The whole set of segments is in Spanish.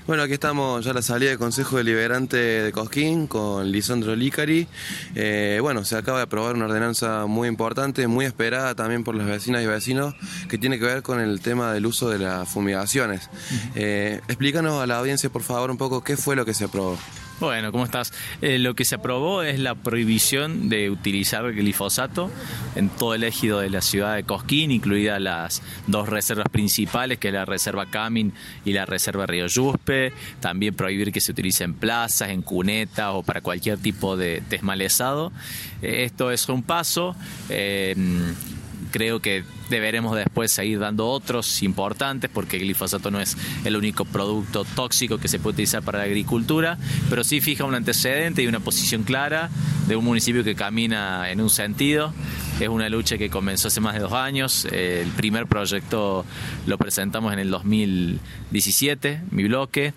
Bueno, aquí estamos ya a la salida del Consejo Deliberante de Cosquín con Lisandro Licari. Bueno, se acaba de aprobar una ordenanza muy importante, muy esperada también por las vecinas y vecinos, que tiene que ver con el tema del uso de las fumigaciones. Explícanos a la audiencia, por favor, un poco qué fue lo que se aprobó. Bueno, ¿cómo estás? Lo que se aprobó es la prohibición de utilizar glifosato en todo el ejido de la ciudad de Cosquín, incluidas las dos reservas principales, que es la reserva Camin y la reserva Río Yuspe. También prohibir que se utilice en plazas, en cunetas o para cualquier tipo de desmalezado. Esto es un paso. Creo que deberemos después seguir dando otros importantes, porque el glifosato no es el único producto tóxico que se puede utilizar para la agricultura, pero sí fija un antecedente y una posición clara de un municipio que camina en un sentido. Es una lucha que comenzó hace más de 2 años. El primer proyecto lo presentamos en el 2017, mi bloque.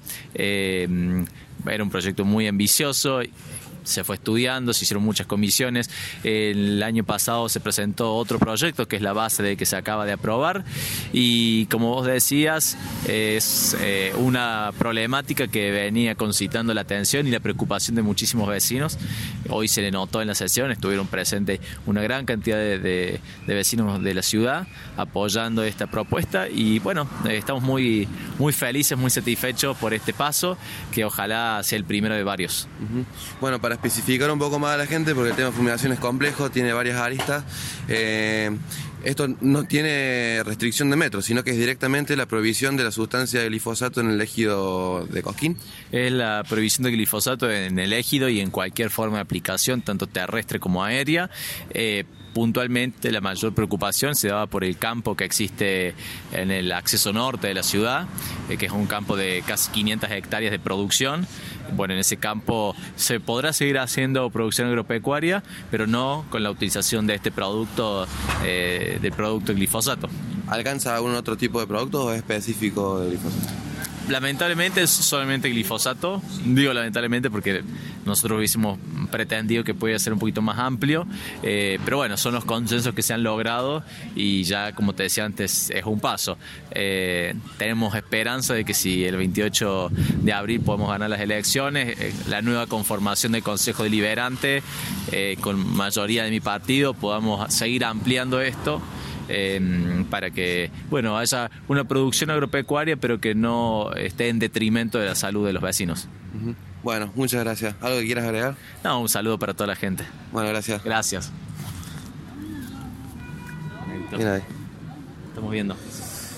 Era un proyecto muy ambicioso. Se fue estudiando, se hicieron muchas comisiones. El año pasado se presentó otro proyecto que es la base del que se acaba de aprobar, y como vos decías, es una problemática que venía concitando la atención y la preocupación de muchísimos vecinos. Hoy se le notó en la sesión, estuvieron presentes una gran cantidad de vecinos de la ciudad apoyando esta propuesta, y bueno, estamos muy felices, muy satisfechos por este paso, que ojalá sea el primero de varios. Bueno, para especificar un poco más a la gente, porque el tema de fumigación es complejo, tiene varias aristas. Esto no tiene restricción de metros, sino que es directamente la prohibición de la sustancia de glifosato en el ejido de Cosquín. Es la prohibición de glifosato en el ejido y en cualquier forma de aplicación, tanto terrestre como aérea. Puntualmente la mayor preocupación se daba por el campo que existe en el acceso norte de la ciudad, que es un campo de casi 500 hectáreas de producción. Bueno, en ese campo se podrá seguir haciendo producción agropecuaria, pero no con la utilización de este producto, del producto glifosato. ¿Alcanza algún otro tipo de producto o es específico de glifosato? Lamentablemente es solamente glifosato. Digo lamentablemente porque nosotros hubiésemos pretendido que pudiera ser un poquito más amplio, pero bueno, son los consensos que se han logrado y ya, como te decía antes, es un paso. Tenemos esperanza de que si el 28 de abril podemos ganar las elecciones, la nueva conformación del Consejo Deliberante, con mayoría de mi partido, podamos seguir ampliando esto. Para que, bueno, haya una producción agropecuaria, pero que no esté en detrimento de la salud de los vecinos. Bueno, muchas gracias. ¿Algo que quieras agregar? No, un saludo para toda la gente. Bueno, gracias. Gracias. Mira ahí. Estamos viendo.